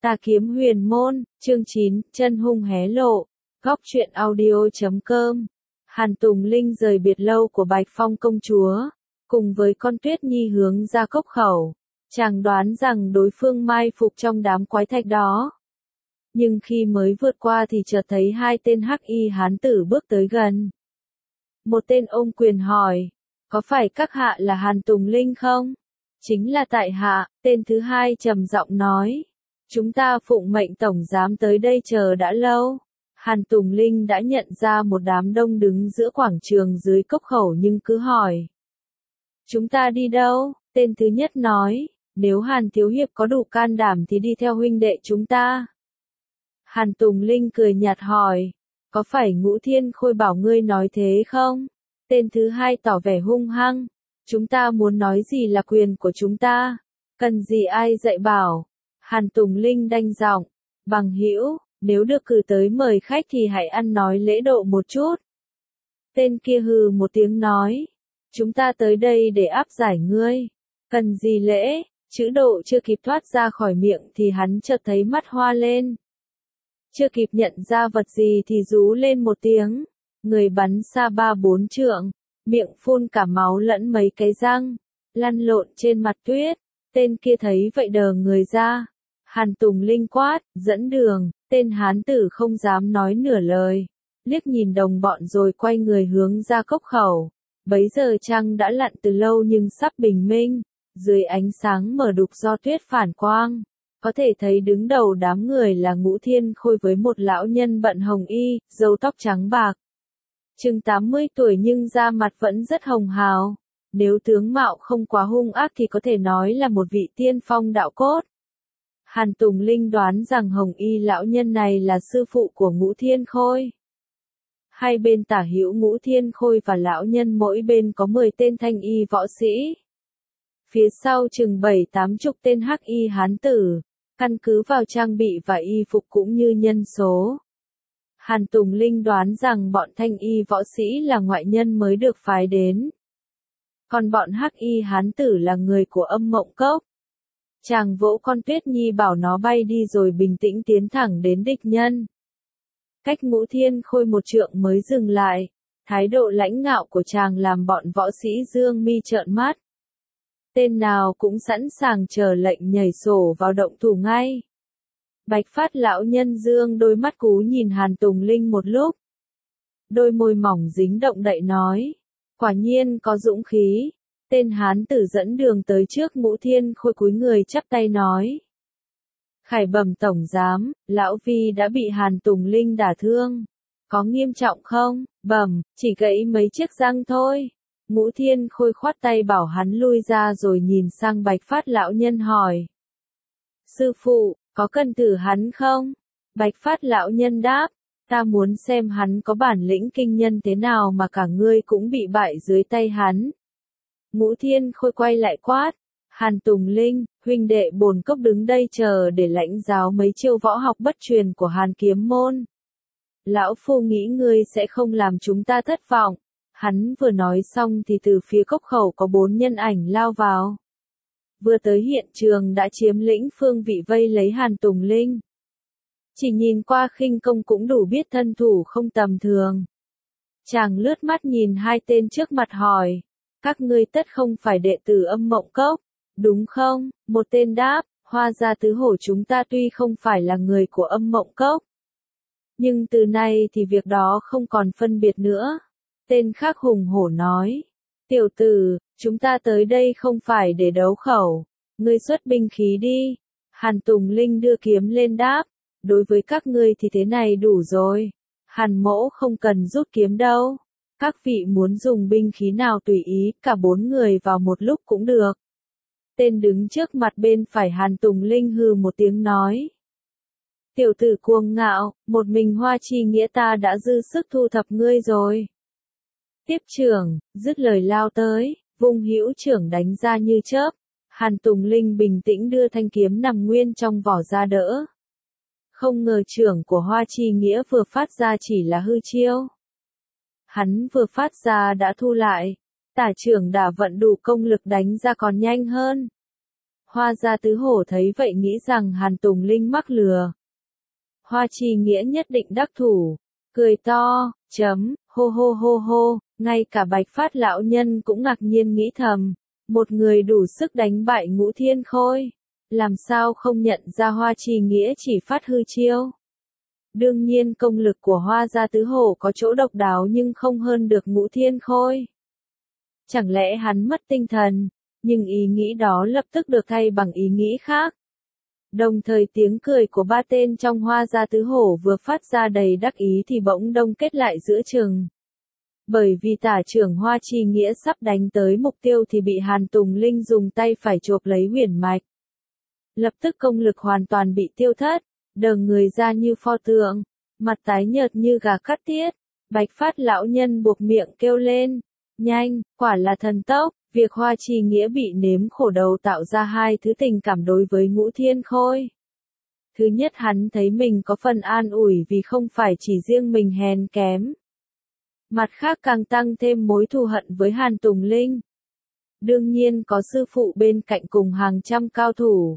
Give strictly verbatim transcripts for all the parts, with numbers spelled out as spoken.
Tà kiếm huyền môn, chương chín, chân hung hé lộ, góc truyện audio chấm com. Hàn Tùng Linh rời biệt lâu của Bạch Phong công chúa, cùng với con Tuyết Nhi hướng ra cốc khẩu. Chàng đoán rằng đối phương mai phục trong đám quái thạch đó. Nhưng khi mới vượt qua thì chợt thấy hai tên hắc y hán tử bước tới gần. Một tên ôm quyền hỏi, có phải các hạ là Hàn Tùng Linh không? Chính là tại hạ, tên thứ hai trầm giọng nói. Chúng ta phụng mệnh tổng giám tới đây chờ đã lâu. Hàn Tùng Linh đã nhận ra một đám đông đứng giữa quảng trường dưới cốc khẩu nhưng cứ hỏi. Chúng ta đi đâu? Tên thứ nhất nói, nếu Hàn Thiếu Hiệp có đủ can đảm thì đi theo huynh đệ chúng ta. Hàn Tùng Linh cười nhạt hỏi, có phải Ngũ Thiên Khôi bảo ngươi nói thế không? Tên thứ hai tỏ vẻ hung hăng, chúng ta muốn nói gì là quyền của chúng ta, cần gì ai dạy bảo. Hàn Tùng Linh đanh giọng, bằng hữu, nếu được cử tới mời khách thì hãy ăn nói lễ độ một chút. Tên kia hừ một tiếng nói, chúng ta tới đây để áp giải ngươi, cần gì lễ, chữ độ chưa kịp thoát ra khỏi miệng thì hắn chợt thấy mắt hoa lên. Chưa kịp nhận ra vật gì thì rú lên một tiếng, người bắn xa ba bốn trượng, miệng phun cả máu lẫn mấy cái răng, lăn lộn trên mặt tuyết, tên kia thấy vậy đờ người ra. Hàn Tùng Linh quát, dẫn đường, tên hán tử không dám nói nửa lời, liếc nhìn đồng bọn rồi quay người hướng ra cốc khẩu. Bấy giờ trăng đã lặn từ lâu nhưng sắp bình minh, dưới ánh sáng mờ đục do tuyết phản quang, có thể thấy đứng đầu đám người là Ngũ Thiên Khôi với một lão nhân bận hồng y, râu tóc trắng bạc. Chừng tám mươi tuổi nhưng da mặt vẫn rất hồng hào, nếu tướng mạo không quá hung ác thì có thể nói là một vị tiên phong đạo cốt. Hàn Tùng Linh đoán rằng hồng y lão nhân này là sư phụ của Ngũ Thiên Khôi. Hai bên tả hữu Ngũ Thiên Khôi và lão nhân mỗi bên có mười tên thanh y võ sĩ. Phía sau chừng bảy tám chục tên hắc y hán tử, căn cứ vào trang bị và y phục cũng như nhân số. Hàn Tùng Linh đoán rằng bọn thanh y võ sĩ là ngoại nhân mới được phái đến. Còn bọn hắc y hán tử là người của Âm Mộng Cốc. Chàng vỗ con Tuyết Nhi bảo nó bay đi rồi bình tĩnh tiến thẳng đến địch nhân. Cách Ngũ Thiên Khôi một trượng mới dừng lại, thái độ lãnh ngạo của chàng làm bọn võ sĩ dương mi trợn mắt. Tên nào cũng sẵn sàng chờ lệnh nhảy sổ vào động thủ ngay. Bạch Phát lão nhân dương đôi mắt cú nhìn Hàn Tùng Linh một lúc. Đôi môi mỏng dính động đậy nói, quả nhiên có dũng khí. Tên hán tử dẫn đường tới trước Ngũ Thiên Khôi cúi người chắp tay nói. Khải bẩm tổng giám, lão vi đã bị Hàn Tùng Linh đả thương. Có nghiêm trọng không? Bẩm, chỉ gãy mấy chiếc răng thôi. Ngũ Thiên Khôi khoát tay bảo hắn lui ra rồi nhìn sang Bạch Phát lão nhân hỏi. Sư phụ, có cần thử hắn không? Bạch Phát lão nhân đáp, ta muốn xem hắn có bản lĩnh kinh nhân thế nào mà cả ngươi cũng bị bại dưới tay hắn. Ngũ Thiên Khôi quay lại quát, Hàn Tùng Linh, huynh đệ bồn cốc đứng đây chờ để lãnh giáo mấy chiêu võ học bất truyền của Hàn Kiếm Môn. Lão phu nghĩ ngươi sẽ không làm chúng ta thất vọng. Hắn vừa nói xong thì từ phía cốc khẩu có bốn nhân ảnh lao vào. Vừa tới hiện trường đã chiếm lĩnh phương vị vây lấy Hàn Tùng Linh. Chỉ nhìn qua khinh công cũng đủ biết thân thủ không tầm thường. Chàng lướt mắt nhìn hai tên trước mặt hỏi. Các ngươi tất không phải đệ tử Âm Mộng Cốc, đúng không? Một tên đáp, Hoa gia tứ hổ chúng ta tuy không phải là người của Âm Mộng Cốc. Nhưng từ nay thì việc đó không còn phân biệt nữa. Tên khác hùng hổ nói, tiểu tử, chúng ta tới đây không phải để đấu khẩu, ngươi xuất binh khí đi. Hàn Tùng Linh đưa kiếm lên đáp, đối với các ngươi thì thế này đủ rồi. Hàn mỗ không cần rút kiếm đâu. Các vị muốn dùng binh khí nào tùy ý, cả bốn người vào một lúc cũng được. Tên đứng trước mặt bên phải Hàn Tùng Linh hừ một tiếng nói. Tiểu tử cuồng ngạo, một mình Hoa Chi Nghĩa ta đã dư sức thu thập ngươi rồi. Tiếp trưởng, dứt lời lao tới, vung hữu trưởng đánh ra như chớp. Hàn Tùng Linh bình tĩnh đưa thanh kiếm nằm nguyên trong vỏ ra đỡ. Không ngờ trưởng của Hoa Chi Nghĩa vừa phát ra chỉ là hư chiêu. Hắn vừa phát ra đã thu lại, tả trưởng đã vận đủ công lực đánh ra còn nhanh hơn. Hoa Gia Tứ Hổ thấy vậy nghĩ rằng Hàn Tùng Linh mắc lừa. Hoa Chi Nghĩa nhất định đắc thủ, cười to, chấm, hô hô hô hô, ngay cả Bạch Phát lão nhân cũng ngạc nhiên nghĩ thầm, một người đủ sức đánh bại Ngũ Thiên Khôi, làm sao không nhận ra Hoa Chi Nghĩa chỉ phát hư chiêu. Đương nhiên công lực của Hoa Gia Tứ Hổ có chỗ độc đáo nhưng không hơn được Ngũ Thiên Khôi. Chẳng lẽ hắn mất tinh thần, nhưng ý nghĩ đó lập tức được thay bằng ý nghĩ khác. Đồng thời tiếng cười của ba tên trong Hoa Gia Tứ Hổ vừa phát ra đầy đắc ý thì bỗng đông kết lại giữa chừng. Bởi vì tả trưởng Hoa Chi Nghĩa sắp đánh tới mục tiêu thì bị Hàn Tùng Linh dùng tay phải chộp lấy huyền mạch. Lập tức công lực hoàn toàn bị tiêu thất, đờ người ra như pho tượng, mặt tái nhợt như gà cắt tiết. Bạch Phát lão nhân buộc miệng kêu lên, nhanh, quả là thần tốc. Việc Hoa Chi Nghĩa bị nếm khổ đầu tạo ra hai thứ tình cảm đối với Ngũ Thiên Khôi. Thứ nhất, hắn thấy mình có phần an ủi vì không phải chỉ riêng mình hèn kém. Mặt khác càng tăng thêm mối thù hận với Hàn Tùng Linh. Đương nhiên có sư phụ bên cạnh cùng hàng trăm cao thủ.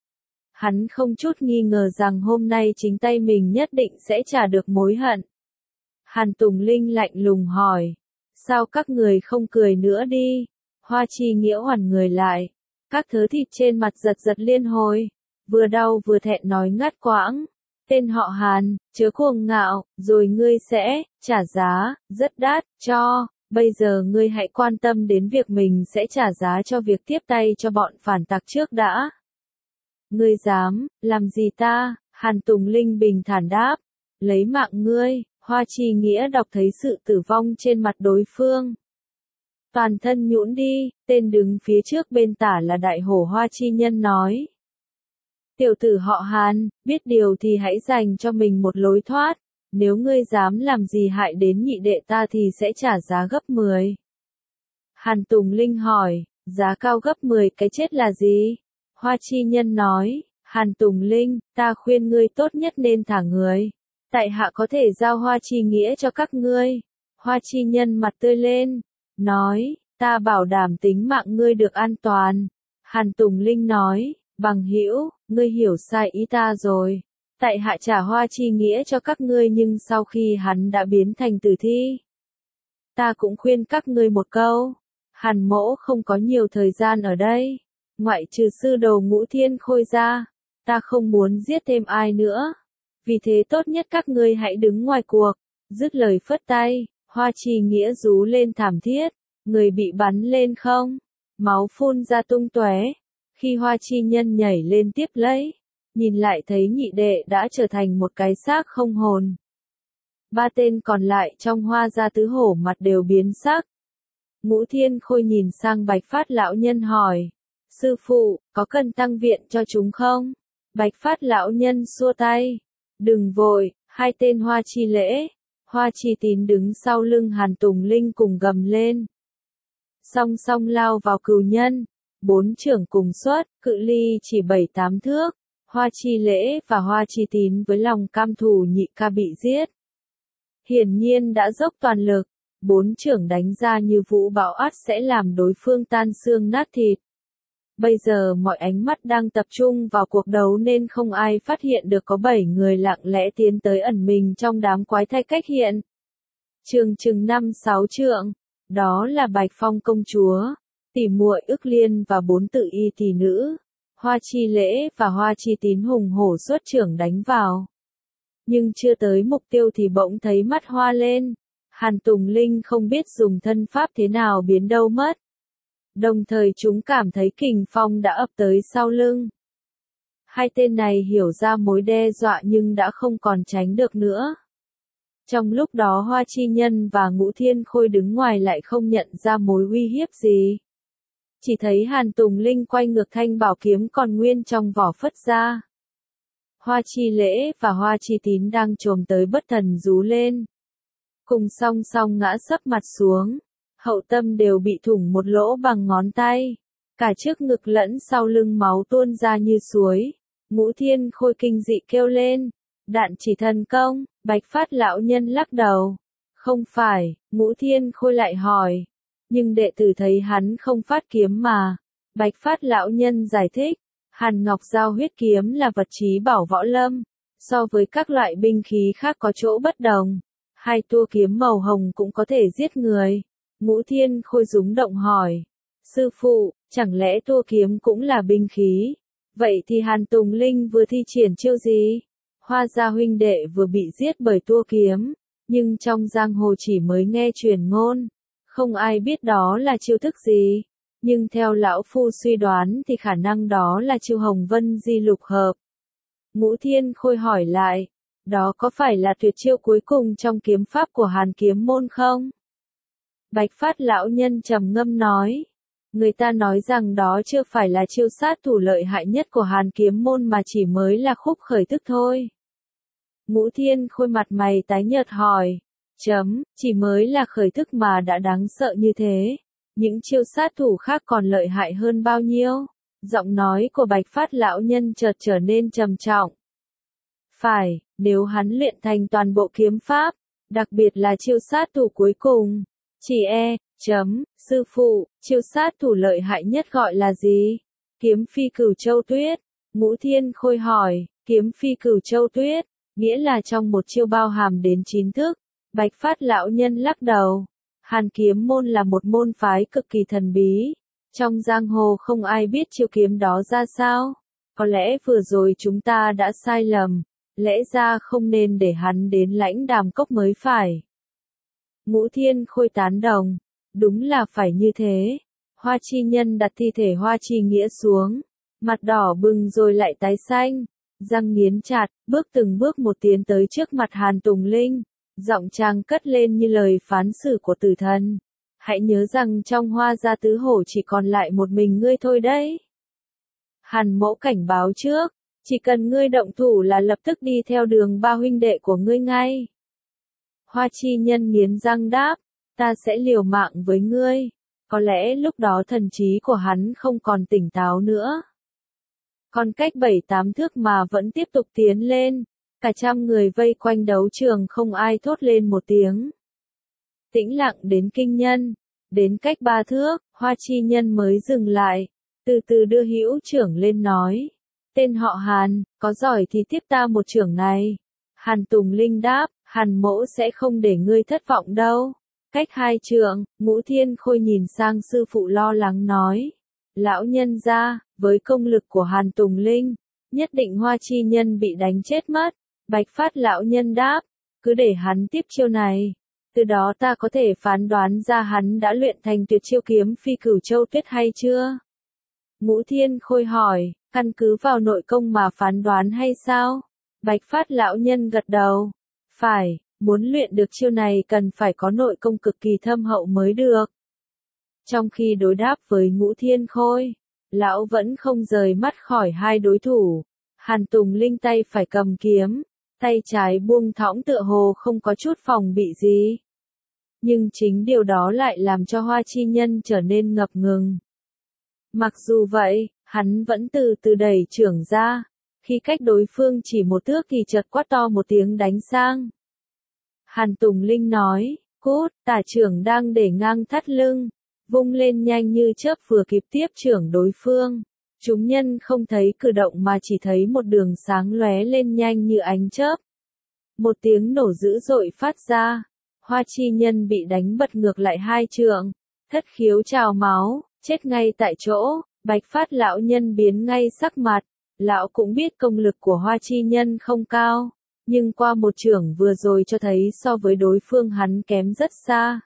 Hắn không chút nghi ngờ rằng hôm nay chính tay mình nhất định sẽ trả được mối hận. Hàn Tùng Linh lạnh lùng hỏi, sao các người không cười nữa đi? Hoa Chi Nghĩa hoàn người lại, các thớ thịt trên mặt giật giật liên hồi, vừa đau vừa thẹn nói ngắt quãng, tên họ Hàn, chớ cuồng ngạo, rồi ngươi sẽ trả giá rất đắt cho, bây giờ ngươi hãy quan tâm đến việc mình sẽ trả giá cho việc tiếp tay cho bọn phản tặc trước đã. Ngươi dám làm gì ta? Hàn Tùng Linh bình thản đáp, lấy mạng ngươi. Hoa Chi Nghĩa đọc thấy sự tử vong trên mặt đối phương. Toàn thân nhũn đi, tên đứng phía trước bên tả là đại hổ Hoa Chi Nhân nói. Tiểu tử họ Hàn, biết điều thì hãy dành cho mình một lối thoát, nếu ngươi dám làm gì hại đến nhị đệ ta thì sẽ trả giá gấp mười. Hàn Tùng Linh hỏi, giá cao gấp mười cái chết là gì? Hoa Chi Nhân nói, Hàn Tùng Linh, ta khuyên ngươi tốt nhất nên thả người. Tại hạ có thể giao Hoa Chi Nghĩa cho các ngươi. Hoa Chi Nhân mặt tươi lên, nói, ta bảo đảm tính mạng ngươi được an toàn. Hàn Tùng Linh nói, bằng hữu, ngươi hiểu sai ý ta rồi. Tại hạ trả Hoa Chi Nghĩa cho các ngươi nhưng sau khi hắn đã biến thành tử thi. Ta cũng khuyên các ngươi một câu. Hàn mỗ không có nhiều thời gian ở đây. Ngoại trừ sư đồ Ngũ Thiên Khôi ra, ta không muốn giết thêm ai nữa. Vì thế tốt nhất các ngươi hãy đứng ngoài cuộc. Dứt lời phất tay, Hoa Chi Nghĩa rú lên thảm thiết, người bị bắn lên không, máu phun ra tung tóe. Khi Hoa Chi Nhân nhảy lên tiếp lấy, nhìn lại thấy nhị đệ đã trở thành một cái xác không hồn. Ba tên còn lại trong Hoa Gia Tứ Hổ mặt đều biến sắc. Ngũ Thiên Khôi nhìn sang Bạch Phát lão nhân hỏi, sư phụ, có cần tăng viện cho chúng không? Bạch Phát lão nhân xua tay, đừng vội. Hai tên Hoa Chi Lễ, Hoa Chi Tín đứng sau lưng Hàn Tùng Linh cùng gầm lên. Song song lao vào cừu nhân, bốn trưởng cùng xuất, cự ly chỉ bảy tám thước. Hoa Chi Lễ và Hoa Chi Tín với lòng cam thù nhị ca bị giết. Hiển nhiên đã dốc toàn lực, bốn trưởng đánh ra như vũ bão ắt sẽ làm đối phương tan xương nát thịt. Bây giờ mọi ánh mắt đang tập trung vào cuộc đấu nên không ai phát hiện được có bảy người lặng lẽ tiến tới ẩn mình trong đám quái thai cách hiện. Trường chừng năm sáu trượng, đó là Bạch Phong công chúa, tỷ muội Ức Liên và bốn tự y tỷ nữ. Hoa Chi Lễ và Hoa Chi Tín hùng hổ xuất trưởng đánh vào. Nhưng chưa tới mục tiêu thì bỗng thấy mắt hoa lên. Hàn Tùng Linh không biết dùng thân pháp thế nào biến đâu mất. Đồng thời chúng cảm thấy kình phong đã ập tới sau lưng. Hai tên này hiểu ra mối đe dọa nhưng đã không còn tránh được nữa. Trong lúc đó Hoa Chi Nhân và Ngũ Thiên Khôi đứng ngoài lại không nhận ra mối uy hiếp gì. Chỉ thấy Hàn Tùng Linh quay ngược thanh bảo kiếm còn nguyên trong vỏ phất ra. Hoa Chi Lễ và Hoa Chi Tín đang chồm tới bất thần rú lên. Cùng song song ngã sấp mặt xuống. Hậu tâm đều bị thủng một lỗ bằng ngón tay. Cả trước ngực lẫn sau lưng máu tuôn ra như suối. Ngũ Thiên Khôi kinh dị kêu lên. Đạn chỉ thần công. Bạch Phát lão nhân lắc đầu. Không phải. Ngũ Thiên Khôi lại hỏi. Nhưng đệ tử thấy hắn không phát kiếm mà. Bạch Phát lão nhân giải thích. Hàn Ngọc Giao huyết kiếm là vật chí bảo võ lâm, so với các loại binh khí khác có chỗ bất đồng. Hai tua kiếm màu hồng cũng có thể giết người. Ngũ Thiên Khôi rúng động hỏi. Sư phụ, chẳng lẽ tua kiếm cũng là binh khí? Vậy thì Hàn Tùng Linh vừa thi triển chiêu gì? Hoa gia huynh đệ vừa bị giết bởi tua kiếm, nhưng trong giang hồ chỉ mới nghe truyền ngôn, không ai biết đó là chiêu thức gì. Nhưng theo lão phu suy đoán thì khả năng đó là chiêu Hồng Vân Di Lục Hợp. Ngũ Thiên Khôi hỏi lại, đó có phải là tuyệt chiêu cuối cùng trong kiếm pháp của Hàn kiếm môn không? Bạch Phát lão nhân trầm ngâm nói, người ta nói rằng đó chưa phải là chiêu sát thủ lợi hại nhất của Hàn kiếm môn mà chỉ mới là khúc khởi thức thôi. Ngũ Thiên Khôi mặt mày tái nhợt hỏi, chấm, chỉ mới là khởi thức mà đã đáng sợ như thế, những chiêu sát thủ khác còn lợi hại hơn bao nhiêu? Giọng nói của Bạch Phát lão nhân chợt trở nên trầm trọng. Phải, nếu hắn luyện thành toàn bộ kiếm pháp, đặc biệt là chiêu sát thủ cuối cùng, chỉ e, chấm, sư phụ, chiêu sát thủ lợi hại nhất gọi là gì? Kiếm phi cửu châu tuyết. Ngũ Thiên Khôi hỏi, kiếm phi cửu châu tuyết, nghĩa là trong một chiêu bao hàm đến chín thức. Bạch Phát lão nhân lắc đầu. Hàn kiếm môn là một môn phái cực kỳ thần bí. Trong giang hồ không ai biết chiêu kiếm đó ra sao. Có lẽ vừa rồi chúng ta đã sai lầm. Lẽ ra không nên để hắn đến Lãnh Đàm Cốc mới phải. Ngũ Thiên Khôi tán đồng. Đúng là phải như thế. Hoa Chi Nhân đặt thi thể Hoa Chi Nghĩa xuống. Mặt đỏ bừng rồi lại tái xanh. Răng nghiến chặt, bước từng bước một tiến tới trước mặt Hàn Tùng Linh. Giọng chàng cất lên như lời phán xử của tử thần. Hãy nhớ rằng trong Hoa gia tứ hổ chỉ còn lại một mình ngươi thôi đấy. Hàn mẫu cảnh báo trước, chỉ cần ngươi động thủ là lập tức đi theo đường ba huynh đệ của ngươi ngay. Hoa Chi Nhân nghiến răng đáp, ta sẽ liều mạng với ngươi. Có lẽ lúc đó thần trí của hắn không còn tỉnh táo nữa. Còn cách bảy tám thước mà vẫn tiếp tục tiến lên. Cả trăm người vây quanh đấu trường không ai thốt lên một tiếng. Tĩnh lặng đến kinh nhân. Đến cách ba thước, Hoa Chi Nhân mới dừng lại. Từ từ đưa hữu trưởng lên nói. Tên họ Hàn, có giỏi thì tiếp ta một trưởng này. Hàn Tùng Linh đáp, Hàn mẫu sẽ không để ngươi thất vọng đâu. Cách hai trượng, Ngũ Thiên Khôi nhìn sang sư phụ lo lắng nói. Lão nhân gia, với công lực của Hàn Tùng Linh, nhất định Hoa Chi Nhân bị đánh chết mất. Bạch Phát lão nhân đáp, cứ để hắn tiếp chiêu này. Từ đó ta có thể phán đoán ra hắn đã luyện thành tuyệt chiêu kiếm phi cửu châu tuyết hay chưa? Ngũ Thiên Khôi hỏi, căn cứ vào nội công mà phán đoán hay sao? Bạch Phát lão nhân gật đầu. Phải, muốn luyện được chiêu này cần phải có nội công cực kỳ thâm hậu mới được. Trong khi đối đáp với Ngũ Thiên Khôi, lão vẫn không rời mắt khỏi hai đối thủ. Hàn Tùng Linh tay phải cầm kiếm, tay trái buông thõng tựa hồ không có chút phòng bị gì. Nhưng chính điều đó lại làm cho Hoa Chi Nhân trở nên ngập ngừng. Mặc dù vậy, hắn vẫn từ từ đẩy trưởng ra. Khi cách đối phương chỉ một thước thì chợt quát to một tiếng đánh sang. Hàn Tùng Linh nói, cút, tả trưởng đang để ngang thắt lưng. Vung lên nhanh như chớp vừa kịp tiếp trưởng đối phương. Chúng nhân không thấy cử động mà chỉ thấy một đường sáng lóe lên nhanh như ánh chớp. Một tiếng nổ dữ dội phát ra. Hoa Chi Nhân bị đánh bật ngược lại hai trượng. Thất khiếu trào máu, chết ngay tại chỗ. Bạch Phát lão nhân biến ngay sắc mặt. Lão cũng biết công lực của Hoa Chi Nhân không cao. Nhưng qua một trưởng vừa rồi cho thấy so với đối phương hắn kém rất xa.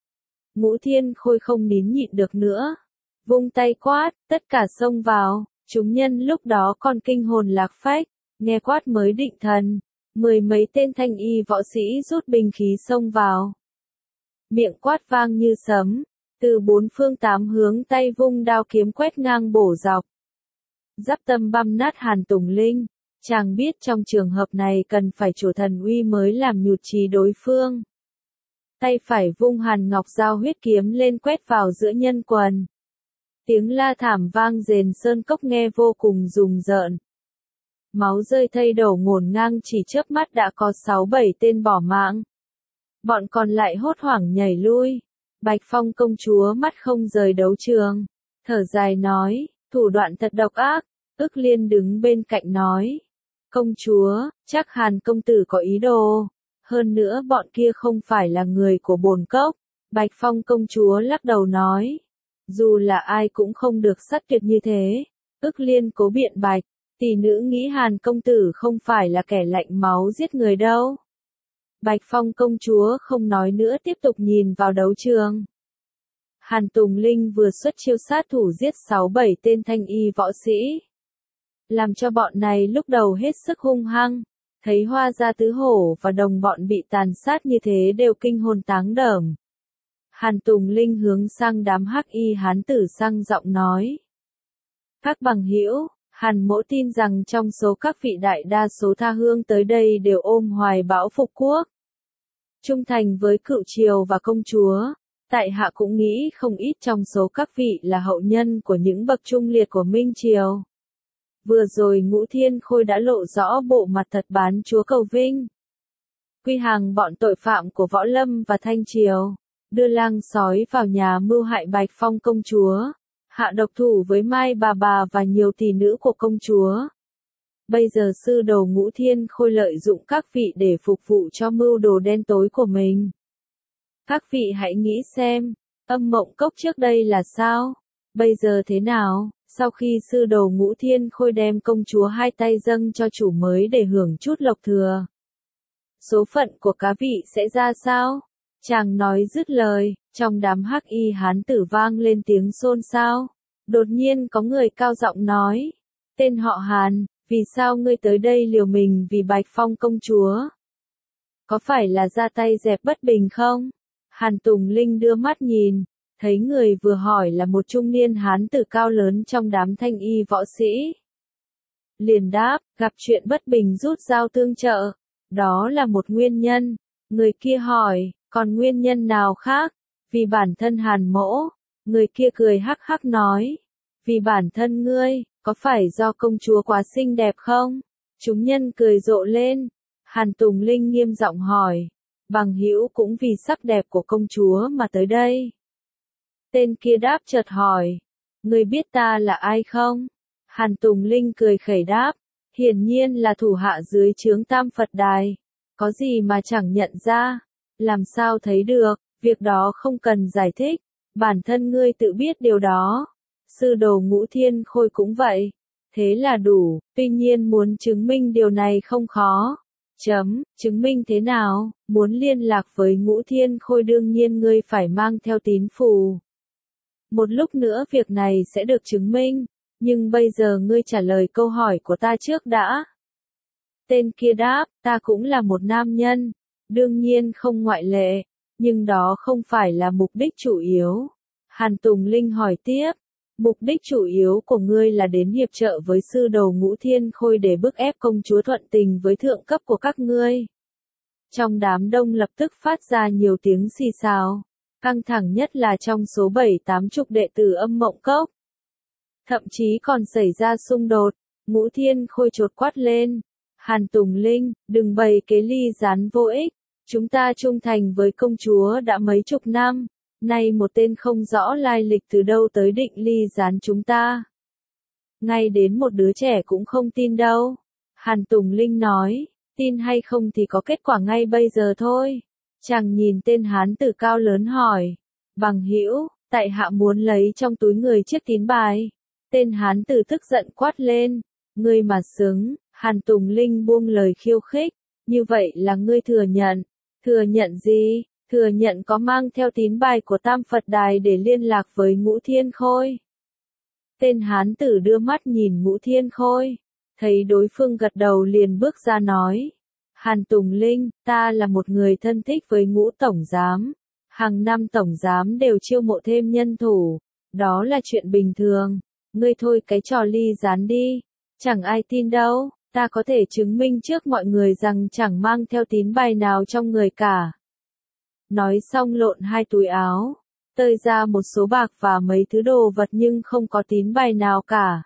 Ngũ Thiên Khôi không nín nhịn được nữa. Vung tay quát, tất cả xông vào. Chúng nhân lúc đó còn kinh hồn lạc phách. Nghe quát mới định thần. Mười mấy tên thanh y võ sĩ rút binh khí xông vào. Miệng quát vang như sấm. Từ bốn phương tám hướng tay vung đao kiếm quét ngang bổ dọc. Giáp tâm băm nát Hàn Tùng Linh. Chàng biết trong trường hợp này cần phải chủ thần uy mới làm nhụt chí đối phương. Tay phải vung Hàn Ngọc Giao huyết kiếm lên quét vào giữa nhân quần. Tiếng la thảm vang rền sơn cốc nghe vô cùng rùng rợn. Máu rơi thây đổ ngổn ngang chỉ chớp mắt đã có sáu bảy tên bỏ mạng. Bọn còn lại hốt hoảng nhảy lui. Bạch Phong công chúa mắt không rời đấu trường. Thở dài nói, thủ đoạn thật độc ác. Ức Liên đứng bên cạnh nói. Công chúa, chắc Hàn công tử có ý đồ. Hơn nữa bọn kia không phải là người của bồn cốc. Bạch Phong công chúa lắc đầu nói. Dù là ai cũng không được sát tuyệt như thế. Ức Liên cố biện bạch. Tỷ nữ nghĩ Hàn công tử không phải là kẻ lạnh máu giết người đâu. Bạch Phong công chúa không nói nữa tiếp tục nhìn vào đấu trường. Hàn Tùng Linh vừa xuất chiêu sát thủ giết sáu bảy tên thanh y võ sĩ. Làm cho bọn này lúc đầu hết sức hung hăng. Thấy Hoa Gia Tứ Hổ và đồng bọn bị tàn sát như thế đều kinh hồn táng đờm. Hàn Tùng Linh hướng sang đám hắc y hán tử sang giọng nói. Các bằng hữu, Hàn mỗ tin rằng trong số các vị đại đa số tha hương tới đây đều ôm hoài bão phục quốc. Trung thành với cựu triều và công chúa, tại hạ cũng nghĩ không ít trong số các vị là hậu nhân của những bậc trung liệt của Minh Triều. Vừa rồi Ngũ Thiên Khôi đã lộ rõ bộ mặt thật bán chúa cầu vinh. Quy hàng bọn tội phạm của Võ Lâm và Thanh Triều, đưa lang sói vào nhà mưu hại Bạch Phong công chúa, hạ độc thủ với Mai bà bà và nhiều tỷ nữ của công chúa. Bây giờ sư đồ Ngũ Thiên Khôi lợi dụng các vị để phục vụ cho mưu đồ đen tối của mình. Các vị hãy nghĩ xem, Âm Mộng Cốc trước đây là sao? Bây giờ thế nào? Sau khi sư đồ Ngũ Thiên Khôi đem công chúa hai tay dâng cho chủ mới để hưởng chút lộc thừa, số phận của cá vị sẽ ra sao? Chàng nói dứt lời, trong đám hắc y hán tử vang lên tiếng xôn xao. Đột nhiên có người cao giọng nói, tên họ Hàn, vì sao ngươi tới đây liều mình vì Bạch Phong công chúa? Có phải là ra tay dẹp bất bình không? Hàn Tùng Linh đưa mắt nhìn, thấy người vừa hỏi là một trung niên hán tử cao lớn trong đám thanh y võ sĩ. Liền đáp, gặp chuyện bất bình rút dao tương trợ, đó là một nguyên nhân. Người kia hỏi, còn nguyên nhân nào khác? Vì bản thân Hàn mỗ. Người kia cười hắc hắc nói, vì bản thân ngươi, có phải do công chúa quá xinh đẹp không? Chúng nhân cười rộ lên. Hàn Tùng Linh nghiêm giọng hỏi, bằng hữu cũng vì sắc đẹp của công chúa mà tới đây. Tên kia đáp chợt hỏi, ngươi biết ta là ai không? Hàn Tùng Linh cười khẩy đáp, hiển nhiên là thủ hạ dưới trướng Tam Phật Đài. Có gì mà chẳng nhận ra? Làm sao thấy được, việc đó không cần giải thích, bản thân ngươi tự biết điều đó. Sư đồ Ngũ Thiên Khôi cũng vậy. Thế là đủ, tuy nhiên muốn chứng minh điều này không khó. Chấm, chứng minh thế nào? Muốn liên lạc với Ngũ Thiên Khôi đương nhiên ngươi phải mang theo tín phù. Một lúc nữa việc này sẽ được chứng minh, nhưng bây giờ ngươi trả lời câu hỏi của ta trước đã. Tên kia đáp, ta cũng là một nam nhân, đương nhiên không ngoại lệ, nhưng đó không phải là mục đích chủ yếu. Hàn Tùng Linh hỏi tiếp, mục đích chủ yếu của ngươi là đến hiệp trợ với sư đồ Ngũ Thiên Khôi để bức ép công chúa thuận tình với thượng cấp của các ngươi. Trong đám đông lập tức phát ra nhiều tiếng xì xào, căng thẳng nhất là trong số bảy tám chục đệ tử Âm Mộng Cốc. Thậm chí còn xảy ra xung đột, Ngũ Thiên Khôi chột quát lên, Hàn Tùng Linh, đừng bày kế ly gián vô ích, chúng ta trung thành với công chúa đã mấy chục năm. Nay một tên không rõ lai lịch từ đâu tới định ly gián chúng ta. Ngay đến một đứa trẻ cũng không tin đâu. Hàn Tùng Linh nói, tin hay không thì có kết quả ngay bây giờ thôi. Chàng nhìn tên hán tử cao lớn hỏi, bằng hữu, tại hạ muốn lấy trong túi người chiếc tín bài. Tên hán tử tức giận quát lên, ngươi mà xứng. Hàn Tùng Linh buông lời khiêu khích, như vậy là ngươi thừa nhận. Thừa nhận gì? Thừa nhận có mang theo tín bài của Tam Phật Đài để liên lạc với Ngũ Thiên Khôi. Tên hán tử đưa mắt nhìn Ngũ Thiên Khôi, thấy đối phương gật đầu liền bước ra nói, Hàn Tùng Linh, ta là một người thân thích với Ngũ Tổng Giám. Hàng năm Tổng Giám đều chiêu mộ thêm nhân thủ, đó là chuyện bình thường. Ngươi thôi cái trò ly gián đi, chẳng ai tin đâu, ta có thể chứng minh trước mọi người rằng chẳng mang theo tín bài nào trong người cả. Nói xong lộn hai túi áo, tơi ra một số bạc và mấy thứ đồ vật nhưng không có tín bài nào cả.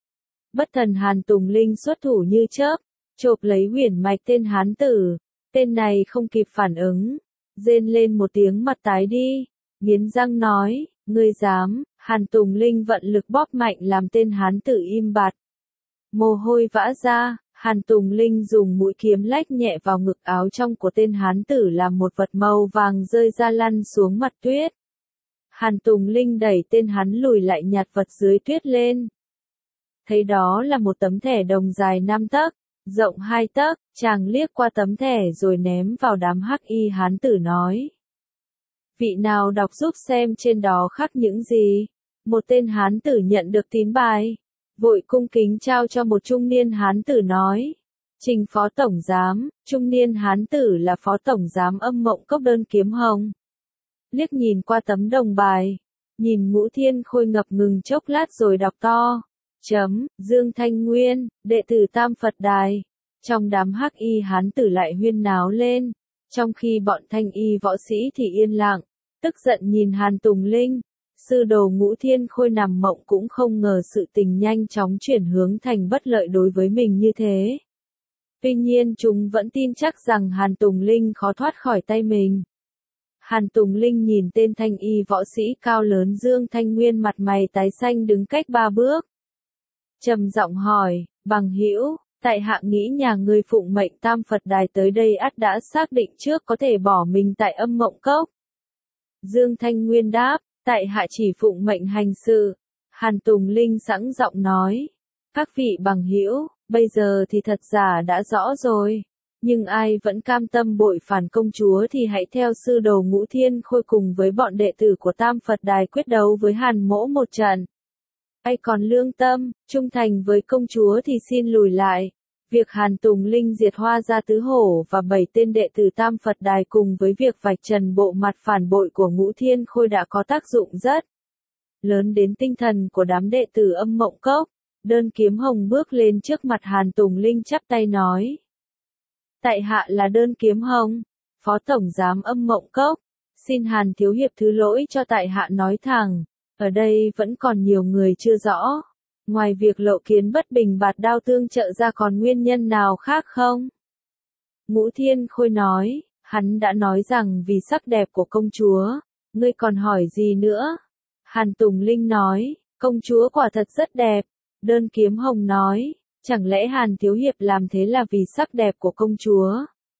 Bất thần Hàn Tùng Linh xuất thủ như chớp, chộp lấy huyền mạch tên hán tử, tên này không kịp phản ứng, rên lên một tiếng mặt tái đi, nghiến răng nói, ngươi dám. Hàn Tùng Linh vận lực bóp mạnh làm tên hán tử im bặt. Mồ hôi vã ra, Hàn Tùng Linh dùng mũi kiếm lách nhẹ vào ngực áo trong của tên hán tử làm một vật màu vàng rơi ra lăn xuống mặt tuyết. Hàn Tùng Linh đẩy tên hắn lùi lại nhặt vật dưới tuyết lên. Thấy đó là một tấm thẻ đồng dài năm tấc, rộng hai tấc, chàng liếc qua tấm thẻ rồi ném vào đám hắc y hán tử nói. Vị nào đọc giúp xem trên đó khắc những gì? Một tên hán tử nhận được tín bài, vội cung kính trao cho một trung niên hán tử nói. Trình phó tổng giám, trung niên hán tử là phó tổng giám Âm Mộng Cốc Đơn Kiếm Hồng. Liếc nhìn qua tấm đồng bài, nhìn Ngũ Thiên Khôi ngập ngừng chốc lát rồi đọc to. Chấm, Dương Thanh Nguyên, đệ tử Tam Phật Đài. Trong đám hắc y hán tử lại huyên náo lên, trong khi bọn thanh y võ sĩ thì yên lặng, tức giận nhìn Hàn Tùng Linh. Sư đồ Ngũ Thiên Khôi nằm mộng cũng không ngờ sự tình nhanh chóng chuyển hướng thành bất lợi đối với mình như thế. Tuy nhiên chúng vẫn tin chắc rằng Hàn Tùng Linh khó thoát khỏi tay mình. Hàn Tùng Linh nhìn tên thanh y võ sĩ cao lớn Dương Thanh Nguyên mặt mày tái xanh đứng cách ba bước. Trầm giọng hỏi, bằng hữu, tại hạ nghĩ nhà ngươi phụng mệnh Tam Phật Đài tới đây ắt đã xác định trước có thể bỏ mình tại Âm Mộng Cốc. Dương Thanh Nguyên đáp, tại hạ chỉ phụng mệnh hành sự. Hàn Tùng Linh sẵn giọng nói, các vị bằng hữu, bây giờ thì thật giả đã rõ rồi. Nhưng ai vẫn cam tâm bội phản công chúa thì hãy theo sư đồ Ngũ Thiên Khôi cùng với bọn đệ tử của Tam Phật Đài quyết đấu với Hàn Mỗ một trận. Ai còn lương tâm, trung thành với công chúa thì xin lùi lại. Việc Hàn Tùng Linh diệt Hoa Gia Tứ Hổ và bảy tên đệ tử Tam Phật Đài cùng với việc vạch trần bộ mặt phản bội của Ngũ Thiên Khôi đã có tác dụng rất lớn đến tinh thần của đám đệ tử Âm Mộng Cốc. Đơn Kiếm Hồng bước lên trước mặt Hàn Tùng Linh chắp tay nói. Tại hạ là Đơn Kiếm Hồng, phó tổng giám Âm Mộng Cốc. Xin Hàn thiếu hiệp thứ lỗi cho tại hạ nói thẳng, ở đây vẫn còn nhiều người chưa rõ. Ngoài việc Lộ Kiến bất bình bạt đao tương trợ ra còn nguyên nhân nào khác không? Ngũ Thiên Khôi nói, hắn đã nói rằng vì sắc đẹp của công chúa, ngươi còn hỏi gì nữa? Hàn Tùng Linh nói, công chúa quả thật rất đẹp. Đơn Kiếm Hồng nói, chẳng lẽ Hàn thiếu hiệp làm thế là vì sắc đẹp của công chúa?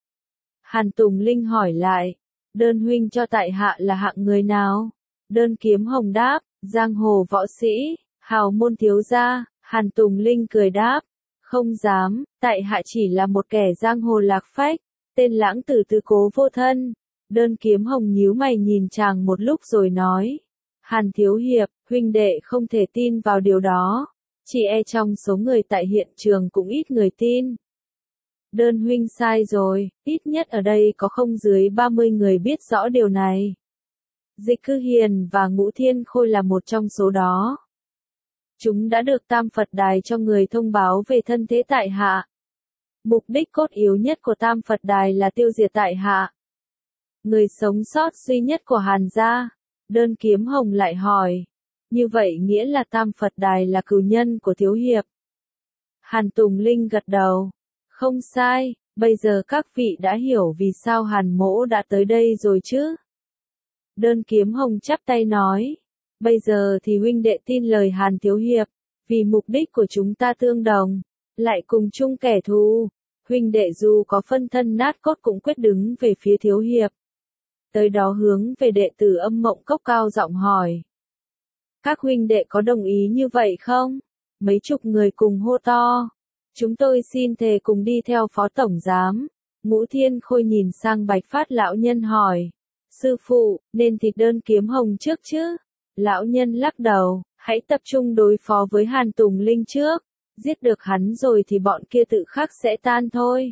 Hàn Tùng Linh hỏi lại, Đơn huynh cho tại hạ là hạng người nào? Đơn Kiếm Hồng đáp, giang hồ võ sĩ, hào môn thiếu gia. Hàn Tùng Linh cười đáp, không dám, tại hạ chỉ là một kẻ giang hồ lạc phách, tên lãng tử tứ cố vô thân. Đơn Kiếm Hồng nhíu mày nhìn chàng một lúc rồi nói, Hàn thiếu hiệp, huynh đệ không thể tin vào điều đó, chỉ e trong số người tại hiện trường cũng ít người tin. Đơn huynh sai rồi, ít nhất ở đây có không dưới ba mươi người biết rõ điều này. Dịch Cư Hiền và Ngũ Thiên Khôi là một trong số đó. Chúng đã được Tam Phật Đài cho người thông báo về thân thế tại hạ. Mục đích cốt yếu nhất của Tam Phật Đài là tiêu diệt tại hạ. Người sống sót duy nhất của Hàn gia. Đơn Kiếm Hồng lại hỏi. Như vậy nghĩa là Tam Phật Đài là cừu nhân của thiếu hiệp. Hàn Tùng Linh gật đầu. Không sai, bây giờ các vị đã hiểu vì sao Hàn Mỗ đã tới đây rồi chứ? Đơn Kiếm Hồng chắp tay nói. Bây giờ thì huynh đệ tin lời Hàn thiếu hiệp, vì mục đích của chúng ta tương đồng, lại cùng chung kẻ thù. Huynh đệ dù có phân thân nát cốt cũng quyết đứng về phía thiếu hiệp. Tới đó hướng về đệ tử Âm Mộng Cốc cao giọng hỏi. Các huynh đệ có đồng ý như vậy không? Mấy chục người cùng hô to. Chúng tôi xin thề cùng đi theo phó tổng giám. Ngũ Thiên Khôi nhìn sang Bạch Phát lão nhân hỏi. Sư phụ, nên thịt Đơn Kiếm Hồng trước chứ? Lão nhân lắc đầu, hãy tập trung đối phó với Hàn Tùng Linh trước. Giết được hắn rồi thì bọn kia tự khắc sẽ tan thôi.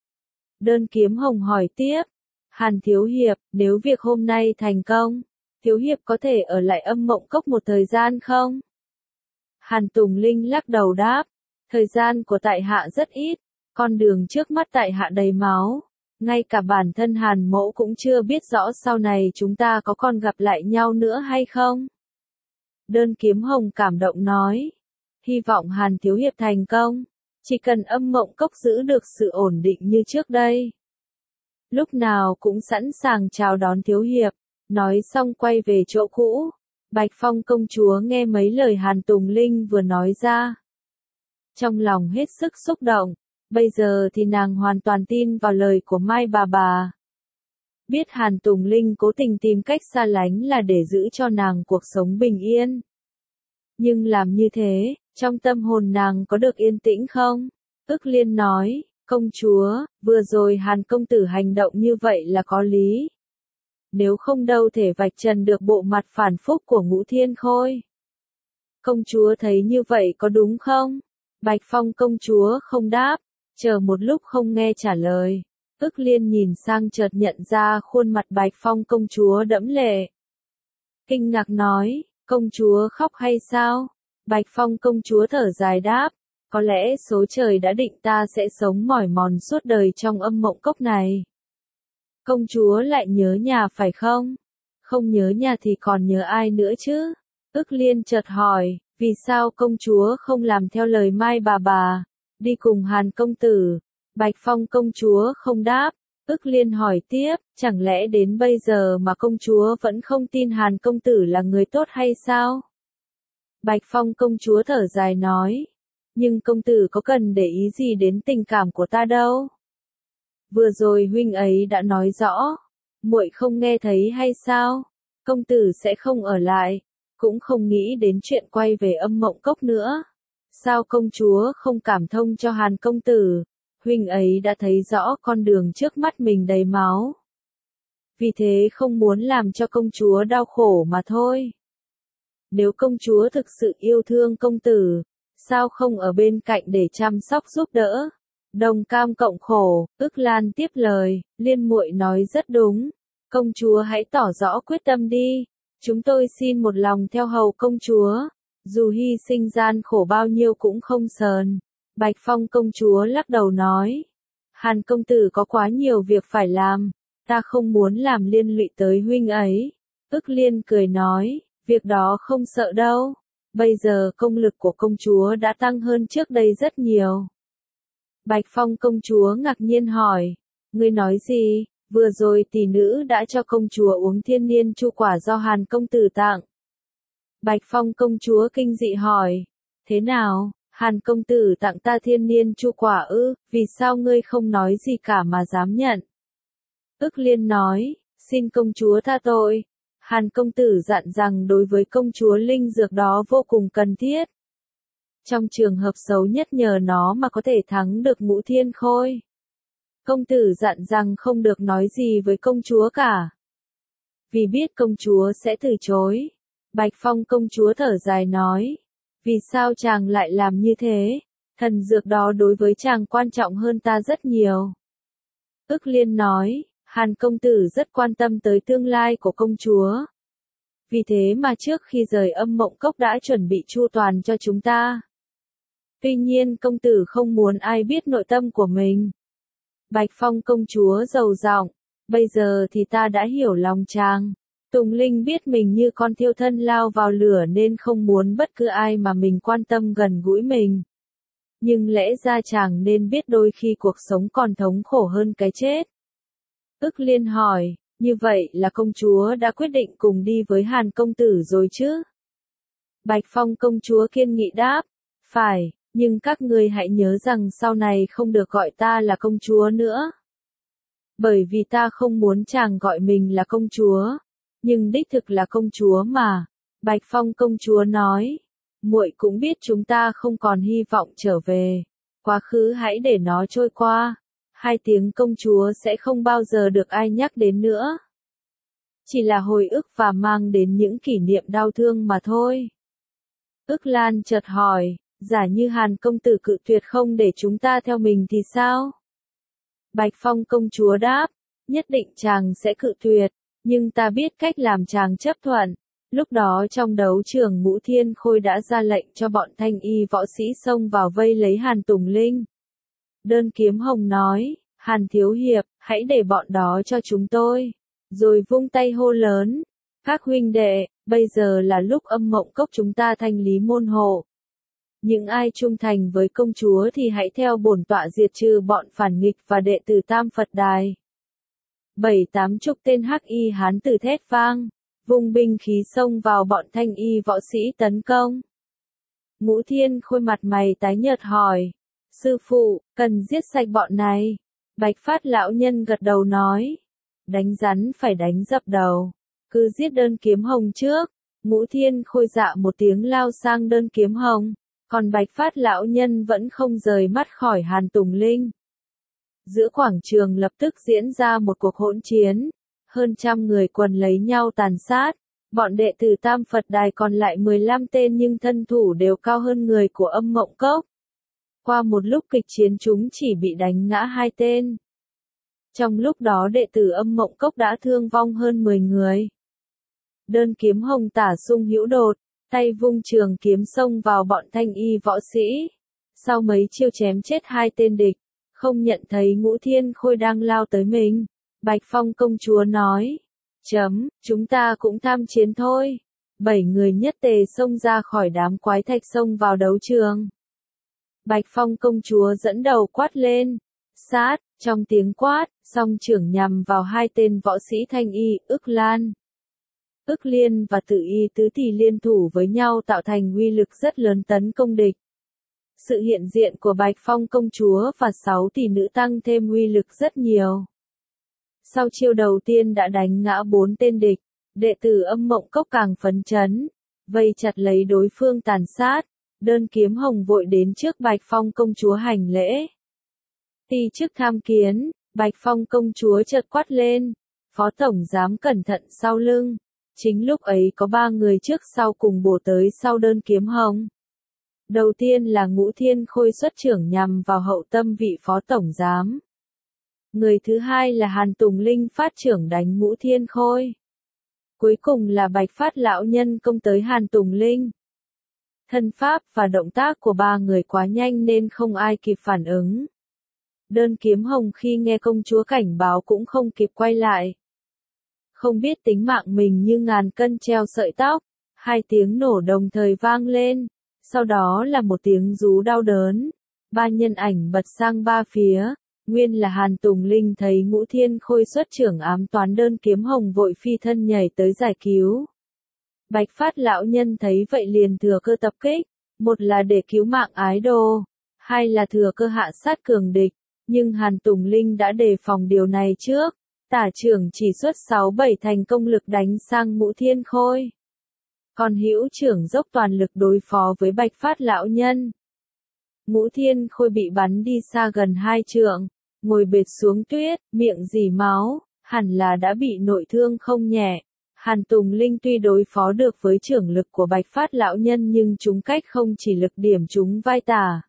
Đơn Kiếm Hồng hỏi tiếp. Hàn thiếu hiệp, nếu việc hôm nay thành công, thiếu hiệp có thể ở lại Âm Mộng Cốc một thời gian không? Hàn Tùng Linh lắc đầu đáp. Thời gian của tại hạ rất ít, con đường trước mắt tại hạ đầy máu. Ngay cả bản thân Hàn Mỗ cũng chưa biết rõ sau này chúng ta có còn gặp lại nhau nữa hay không? Đơn Kiếm Hồng cảm động nói. Hy vọng Hàn thiếu hiệp thành công. Chỉ cần Âm Mộng Cốc giữ được sự ổn định như trước đây. Lúc nào cũng sẵn sàng chào đón thiếu hiệp. Nói xong quay về chỗ cũ. Bạch Phong công chúa nghe mấy lời Hàn Tùng Linh vừa nói ra. trong lòng hết sức xúc động. Bây giờ thì nàng hoàn toàn tin vào lời của Mai bà bà. Biết Hàn Tùng Linh cố tình tìm cách xa lánh là để giữ cho nàng cuộc sống bình yên. Nhưng làm như thế, trong tâm hồn nàng có được yên tĩnh không? Ức Liên nói, công chúa, vừa rồi Hàn công tử hành động như vậy là có lý. Nếu không đâu thể vạch trần được bộ mặt phản phúc của Ngũ Thiên Khôi. Công chúa thấy như vậy có đúng không? Bạch Phong công chúa không đáp, chờ một lúc không nghe trả lời. Ức Liên nhìn sang chợt nhận ra khuôn mặt Bạch Phong công chúa đẫm lệ. Kinh ngạc nói, công chúa khóc hay sao? Bạch Phong công chúa thở dài đáp, có lẽ số trời đã định ta sẽ sống mỏi mòn suốt đời trong âm mộng cốc này. Công chúa lại nhớ nhà phải không? Không nhớ nhà thì còn nhớ ai nữa chứ? Ức Liên chợt hỏi, vì sao công chúa không làm theo lời Mai bà bà, đi cùng Hàn công tử? Bạch Phong công chúa không đáp. Ức Liên hỏi tiếp, chẳng lẽ đến bây giờ mà công chúa vẫn không tin Hàn công tử là người tốt hay sao? Bạch Phong công chúa thở dài nói, nhưng công tử có cần để ý gì đến tình cảm của ta đâu? Vừa rồi huynh ấy đã nói rõ, muội không nghe thấy hay sao? Công tử sẽ không ở lại, cũng không nghĩ đến chuyện quay về âm mộng cốc nữa. Sao công chúa không cảm thông cho Hàn công tử? Huynh ấy đã thấy rõ con đường trước mắt mình đầy máu. Vì thế không muốn làm cho công chúa đau khổ mà thôi. Nếu công chúa thực sự yêu thương công tử, sao không ở bên cạnh để chăm sóc giúp đỡ? Đồng cam cộng khổ, Ức Lan tiếp lời, Liên muội nói rất đúng. Công chúa hãy tỏ rõ quyết tâm đi. Chúng tôi xin một lòng theo hầu công chúa. Dù hy sinh gian khổ bao nhiêu cũng không sờn. Bạch Phong công chúa lắc đầu nói. Hàn công tử có quá nhiều việc phải làm. Ta không muốn làm liên lụy tới huynh ấy. Ức Liên cười nói, việc đó không sợ đâu. Bây giờ công lực của công chúa đã tăng hơn trước đây rất nhiều. Bạch Phong công chúa ngạc nhiên hỏi, ngươi nói gì? Vừa rồi tỷ nữ đã cho công chúa uống thiên niên chu quả do Hàn công tử tặng. Bạch Phong công chúa kinh dị hỏi, thế nào, Hàn công tử tặng ta thiên niên chu quả ư, vì sao ngươi không nói gì cả mà dám nhận? Ức Liên nói, xin công chúa tha tội. Hàn công tử dặn rằng đối với công chúa linh dược đó vô cùng cần thiết. Trong trường hợp xấu nhất nhờ nó mà có thể thắng được Ngũ Thiên Khôi. Công tử dặn rằng không được nói gì với công chúa cả. Vì biết công chúa sẽ từ chối. Bạch Phong công chúa thở dài nói. Vì sao chàng lại làm như thế? Thần dược đó đối với chàng quan trọng hơn ta rất nhiều. Ức Liên nói, Hàn công tử rất quan tâm tới tương lai của công chúa. Vì thế mà trước khi rời âm mộng cốc đã chuẩn bị chu toàn cho chúng ta. Tuy nhiên công tử không muốn ai biết nội tâm của mình. Bạch Phong công chúa rầu giọng, bây giờ thì ta đã hiểu lòng chàng. Tùng Linh biết mình như con thiêu thân lao vào lửa nên không muốn bất cứ ai mà mình quan tâm gần gũi mình. Nhưng lẽ ra chàng nên biết đôi khi cuộc sống còn thống khổ hơn cái chết. Ức Liên hỏi, như vậy là công chúa đã quyết định cùng đi với Hàn công tử rồi chứ? Bạch Phong công chúa kiên nghị đáp, phải, nhưng các ngươi hãy nhớ rằng sau này không được gọi ta là công chúa nữa. Bởi vì ta không muốn chàng gọi mình là công chúa, nhưng đích thực là công chúa mà. Bạch Phong công chúa nói, muội cũng biết chúng ta không còn hy vọng trở về. Quá khứ hãy để nó trôi qua. Hai tiếng công chúa sẽ không bao giờ được ai nhắc đến nữa. Chỉ là hồi ức và mang đến những kỷ niệm đau thương mà thôi. Ức Lan chợt hỏi, giả như Hàn công tử cự tuyệt không để chúng ta theo mình thì sao? Bạch Phong công chúa đáp, nhất định chàng sẽ cự tuyệt, nhưng ta biết cách làm chàng chấp thuận. Lúc đó trong đấu trường Ngũ Thiên Khôi đã ra lệnh cho bọn thanh y võ sĩ xông vào vây lấy Hàn Tùng Linh. Đơn Kiếm Hồng nói, Hàn thiếu hiệp, hãy để bọn đó cho chúng tôi. Rồi vung tay hô lớn, các huynh đệ, bây giờ là lúc âm mộng cốc chúng ta thanh lý môn hộ. Những ai trung thành với công chúa thì hãy theo bổn tọa diệt trừ bọn phản nghịch và đệ tử Tam Phật Đài. Bảy tám chục tên hắc y hán tử thét vang, vung binh khí xông vào bọn thanh y võ sĩ tấn công. Ngũ Thiên Khôi mặt mày tái nhợt hỏi. Sư phụ, cần giết sạch bọn này. Bạch Phát lão nhân gật đầu nói. Đánh rắn phải đánh dập đầu. Cứ giết đơn kiếm hồng trước. Ngũ Thiên Khôi dạ một tiếng lao sang đơn kiếm hồng. Còn Bạch Phát lão nhân vẫn không rời mắt khỏi Hàn Tùng Linh. Giữa quảng trường lập tức diễn ra một cuộc hỗn chiến. Hơn trăm người quần lấy nhau tàn sát. Bọn đệ tử Tam Phật Đài còn lại mười lăm tên nhưng thân thủ đều cao hơn người của Âm Mộng Cốc. Qua một lúc kịch chiến chúng chỉ bị đánh ngã hai tên. Trong lúc đó đệ tử Âm Mộng Cốc đã thương vong hơn mười người. Đơn kiếm hồng tả sung hữu đột, tay vung trường kiếm xông vào bọn thanh y võ sĩ. Sau mấy chiêu chém chết hai tên địch, không nhận thấy Ngũ Thiên Khôi đang lao tới mình. Bạch Phong công chúa nói. Chấm, chúng ta cũng tham chiến thôi. Bảy người nhất tề xông ra khỏi đám quái thạch xông vào đấu trường. Bạch Phong công chúa dẫn đầu quát lên. Sát, trong tiếng quát, song trưởng nhằm vào hai tên võ sĩ thanh y, Ức Lan. Ức Liên và Tự Y tứ tỷ liên thủ với nhau tạo thành uy lực rất lớn tấn công địch. Sự hiện diện của Bạch Phong công chúa và sáu tỷ nữ tăng thêm uy lực rất nhiều. Sau chiêu đầu tiên đã đánh ngã bốn tên địch, đệ tử Âm Mộng Cốc càng phấn chấn, vây chặt lấy đối phương tàn sát. Đơn kiếm hồng vội đến trước Bạch Phong công chúa hành lễ. Ti chức tham kiến, Bạch Phong công chúa chợt quát lên. Phó tổng giám cẩn thận sau lưng. Chính lúc ấy có ba người trước sau cùng bổ tới sau đơn kiếm hồng. Đầu tiên là Ngũ Thiên Khôi xuất trưởng nhằm vào hậu tâm vị phó tổng giám. Người thứ hai là Hàn Tùng Linh phát trưởng đánh Ngũ Thiên Khôi. Cuối cùng là Bạch Phát lão nhân công tới Hàn Tùng Linh. Thân pháp và động tác của ba người quá nhanh nên không ai kịp phản ứng. Đơn kiếm hồng khi nghe công chúa cảnh báo cũng không kịp quay lại. Không biết tính mạng mình như ngàn cân treo sợi tóc, hai tiếng nổ đồng thời vang lên, sau đó là một tiếng rú đau đớn. Ba nhân ảnh bật sang ba phía, nguyên là Hàn Tùng Linh thấy Ngũ Thiên Khôi xuất trưởng ám toán đơn kiếm hồng vội phi thân nhảy tới giải cứu. Bạch Phát lão nhân thấy vậy liền thừa cơ tập kích, một là để cứu mạng ái đồ, hai là thừa cơ hạ sát cường địch, nhưng Hàn Tùng Linh đã đề phòng điều này trước, tả trưởng chỉ xuất sáu bảy thành công lực đánh sang Ngũ Thiên Khôi. Còn hữu trưởng dốc toàn lực đối phó với Bạch Phát lão nhân. Ngũ Thiên Khôi bị bắn đi xa gần hai trượng, ngồi bệt xuống tuyết, miệng rỉ máu, hẳn là đã bị nội thương không nhẹ. Hàn Tùng Linh tuy đối phó được với trưởng lực của Bạch Phát lão nhân nhưng chúng cách không chỉ lực điểm chúng vai tả.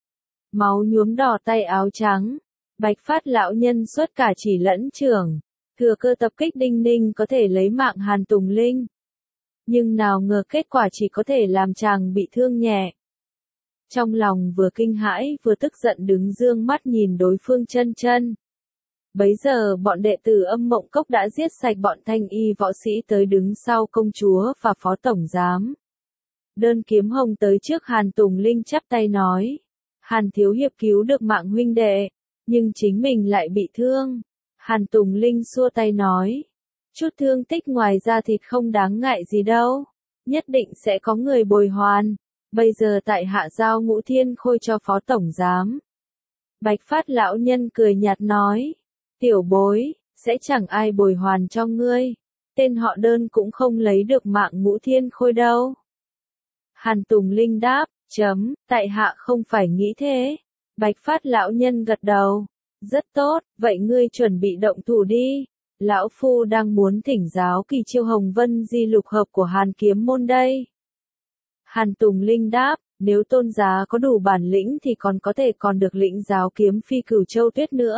Máu nhuốm đỏ tay áo trắng. Bạch Phát lão nhân xuất cả chỉ lẫn trưởng, thừa cơ tập kích đinh ninh có thể lấy mạng Hàn Tùng Linh. Nhưng nào ngờ kết quả chỉ có thể làm chàng bị thương nhẹ. Trong lòng vừa kinh hãi vừa tức giận đứng dương mắt nhìn đối phương chân chân. Bấy giờ bọn đệ tử Âm Mộng Cốc đã giết sạch bọn thanh y võ sĩ tới đứng sau công chúa và phó tổng giám. Đơn kiếm hồng tới trước Hàn Tùng Linh chắp tay nói. Hàn thiếu hiệp cứu được mạng huynh đệ, nhưng chính mình lại bị thương. Hàn Tùng Linh xua tay nói. Chút thương tích ngoài da thịt không đáng ngại gì đâu. Nhất định sẽ có người bồi hoàn. Bây giờ tại hạ giao Ngũ Thiên Khôi cho phó tổng giám. Bạch Phát lão nhân cười nhạt nói. Tiểu bối, sẽ chẳng ai bồi hoàn cho ngươi. Tên họ Đơn cũng không lấy được mạng Ngũ Thiên Khôi đâu. Hàn Tùng Linh đáp, chấm, tại hạ không phải nghĩ thế. Bạch Phát lão nhân gật đầu. Rất tốt, vậy ngươi chuẩn bị động thủ đi. Lão Phu đang muốn thỉnh giáo kỳ chiêu Hồng Vân Di lục hợp của Hàn kiếm môn đây. Hàn Tùng Linh đáp, nếu tôn giá có đủ bản lĩnh thì còn có thể còn được lĩnh giáo kiếm phi cửu châu tuyết nữa.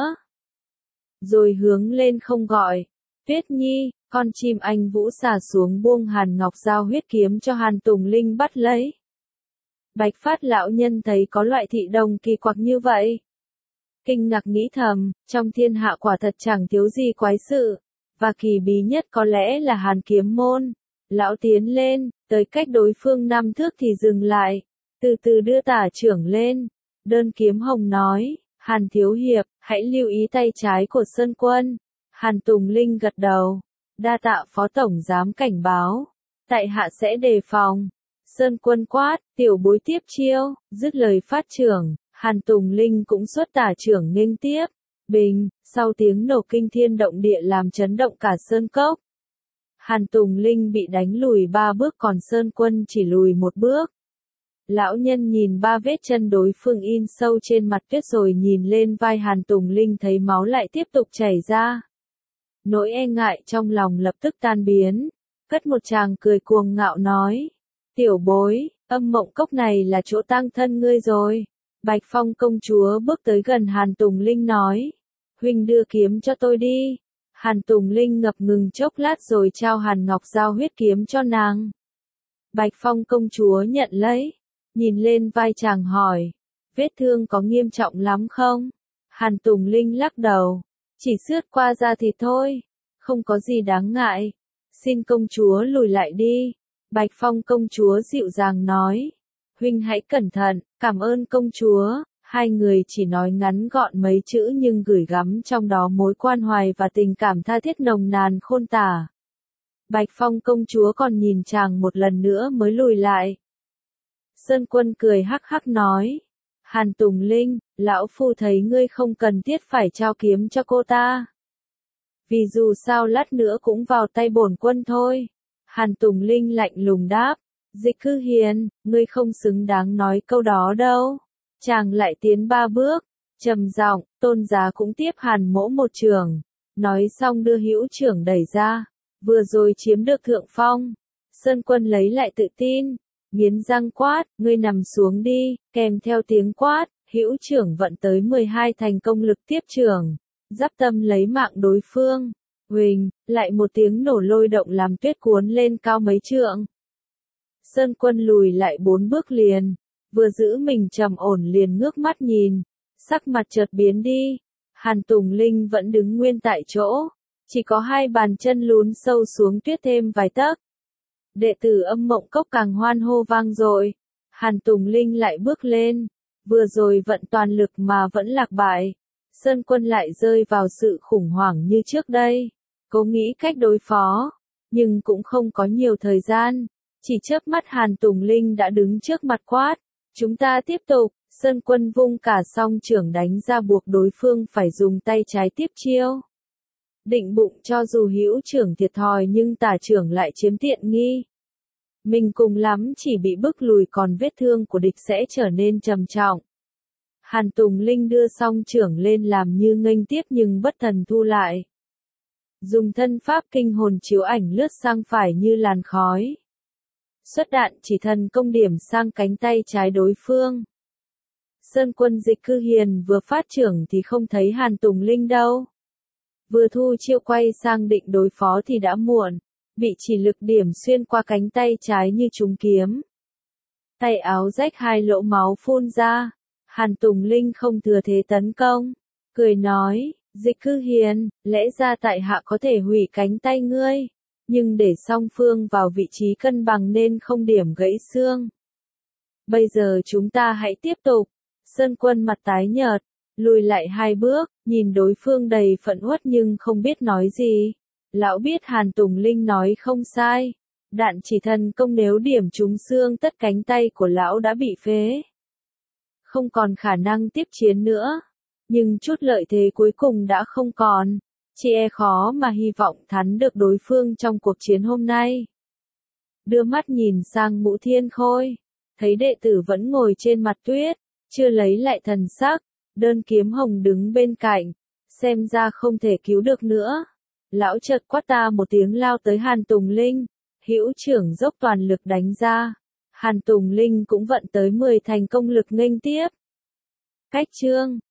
Rồi hướng lên không gọi. Tuyết Nhi, con chim anh vũ xả xuống buông Hàn Ngọc Giao huyết kiếm cho Hàn Tùng Linh bắt lấy. Bạch Phát lão nhân thấy có loại thị đồng kỳ quặc như vậy. Kinh ngạc nghĩ thầm, trong thiên hạ quả thật chẳng thiếu gì quái sự, và kỳ bí nhất có lẽ là Hàn kiếm môn. Lão tiến lên, tới cách đối phương năm thước thì dừng lại, từ từ đưa tả trưởng lên. Đơn kiếm hồng nói, Hàn thiếu hiệp, hãy lưu ý tay trái của Sơn Quân. Hàn Tùng Linh gật đầu, đa tạ phó tổng giám cảnh báo, tại hạ sẽ đề phòng. Sơn Quân quát, tiểu bối tiếp chiêu, dứt lời phát trưởng, Hàn Tùng Linh cũng xuất tả trưởng nghênh tiếp. Bình, sau tiếng nổ kinh thiên động địa làm chấn động cả sơn cốc. Hàn Tùng Linh bị đánh lùi ba bước còn Sơn Quân chỉ lùi một bước. Lão nhân nhìn ba vết chân đối phương in sâu trên mặt tuyết rồi nhìn lên vai Hàn Tùng Linh thấy máu lại tiếp tục chảy ra. Nỗi e ngại trong lòng lập tức tan biến, cất một tràng cười cuồng ngạo nói. Tiểu bối, âm mộng cốc này là chỗ tang thân ngươi rồi. Bạch Phong công chúa bước tới gần Hàn Tùng Linh nói. Huynh đưa kiếm cho tôi đi. Hàn Tùng Linh ngập ngừng chốc lát rồi trao Hàn Ngọc Giao huyết kiếm cho nàng. Bạch Phong công chúa nhận lấy, nhìn lên vai chàng hỏi. Vết thương có nghiêm trọng lắm không? Hàn Tùng Linh lắc đầu. Chỉ xước qua da thịt thôi. Không có gì đáng ngại. Xin công chúa lùi lại đi. Bạch Phong công chúa dịu dàng nói. Huynh hãy cẩn thận, cảm ơn công chúa. Hai người chỉ nói ngắn gọn mấy chữ nhưng gửi gắm trong đó mối quan hoài và tình cảm tha thiết nồng nàn khôn tả. Bạch Phong công chúa còn nhìn chàng một lần nữa mới lùi lại. Sơn Quân cười hắc hắc nói. Hàn Tùng Linh, lão phu thấy ngươi không cần thiết phải trao kiếm cho cô ta. Vì dù sao lát nữa cũng vào tay bổn quân thôi. Hàn Tùng Linh lạnh lùng đáp. Dịch Cư Hiền, ngươi không xứng đáng nói câu đó đâu. Chàng lại tiến ba bước, trầm giọng, Tôn giá cũng tiếp Hàn mỗ một trường. Nói xong đưa hữu trưởng đẩy ra, vừa rồi chiếm được thượng phong. Sơn Quân lấy lại tự tin, nghiến răng quát, ngươi nằm xuống đi, kèm theo tiếng quát, hữu trưởng vận tới mười hai thành công lực tiếp trưởng, giáp tâm lấy mạng đối phương. Huỳnh, lại một tiếng nổ lôi động làm tuyết cuốn lên cao mấy trượng. Sơn Quân lùi lại bốn bước liền, vừa giữ mình trầm ổn liền ngước mắt nhìn, sắc mặt chợt biến đi. Hàn Tùng Linh vẫn đứng nguyên tại chỗ, chỉ có hai bàn chân lún sâu xuống tuyết thêm vài tấc. Đệ tử Âm Mộng Cốc càng hoan hô vang dội. Hàn Tùng Linh lại bước lên, vừa rồi vận toàn lực mà vẫn lạc bại. Sơn Quân lại rơi vào sự khủng hoảng như trước đây, cố nghĩ cách đối phó, nhưng cũng không có nhiều thời gian. Chỉ chớp mắt Hàn Tùng Linh đã đứng trước mặt quát. Chúng ta tiếp tục. Sơn Quân vung cả song trưởng đánh ra buộc đối phương phải dùng tay trái tiếp chiêu. Định bụng cho dù hữu trưởng thiệt thòi nhưng tả trưởng lại chiếm tiện nghi. Mình cùng lắm chỉ bị bức lùi còn vết thương của địch sẽ trở nên trầm trọng. Hàn Tùng Linh đưa song trưởng lên làm như nghênh tiếp nhưng bất thần thu lại. Dùng thân pháp kinh hồn chiếu ảnh lướt sang phải như làn khói. Xuất đạn chỉ thần công điểm sang cánh tay trái đối phương. Sơn Quân Dịch Cư Hiền vừa phát trưởng thì không thấy Hàn Tùng Linh đâu. Vừa thu chiêu quay sang định đối phó thì đã muộn, bị chỉ lực điểm xuyên qua cánh tay trái như trúng kiếm. Tay áo rách hai lỗ máu phun ra. Hàn Tùng Linh không thừa thế tấn công, cười nói, Dịch Cư Hiền, lẽ ra tại hạ có thể hủy cánh tay ngươi. Nhưng để song phương vào vị trí cân bằng nên không điểm gãy xương. Bây giờ chúng ta hãy tiếp tục. Sơn Quân mặt tái nhợt, lùi lại hai bước, nhìn đối phương đầy phẫn uất nhưng không biết nói gì. Lão biết Hàn Tùng Linh nói không sai. Đạn chỉ thần công nếu điểm trúng xương tất cánh tay của lão đã bị phế. Không còn khả năng tiếp chiến nữa. Nhưng chút lợi thế cuối cùng đã không còn. Chỉ e khó mà hy vọng thắng được đối phương trong cuộc chiến hôm nay. Đưa mắt nhìn sang Mũ Thiên Khôi, thấy đệ tử vẫn ngồi trên mặt tuyết, chưa lấy lại thần sắc, đơn kiếm hồng đứng bên cạnh, xem ra không thể cứu được nữa. Lão chợt quát ta một tiếng lao tới Hàn Tùng Linh, hữu trưởng dốc toàn lực đánh ra. Hàn Tùng Linh cũng vận tới mười thành công lực nghênh tiếp. Cách chương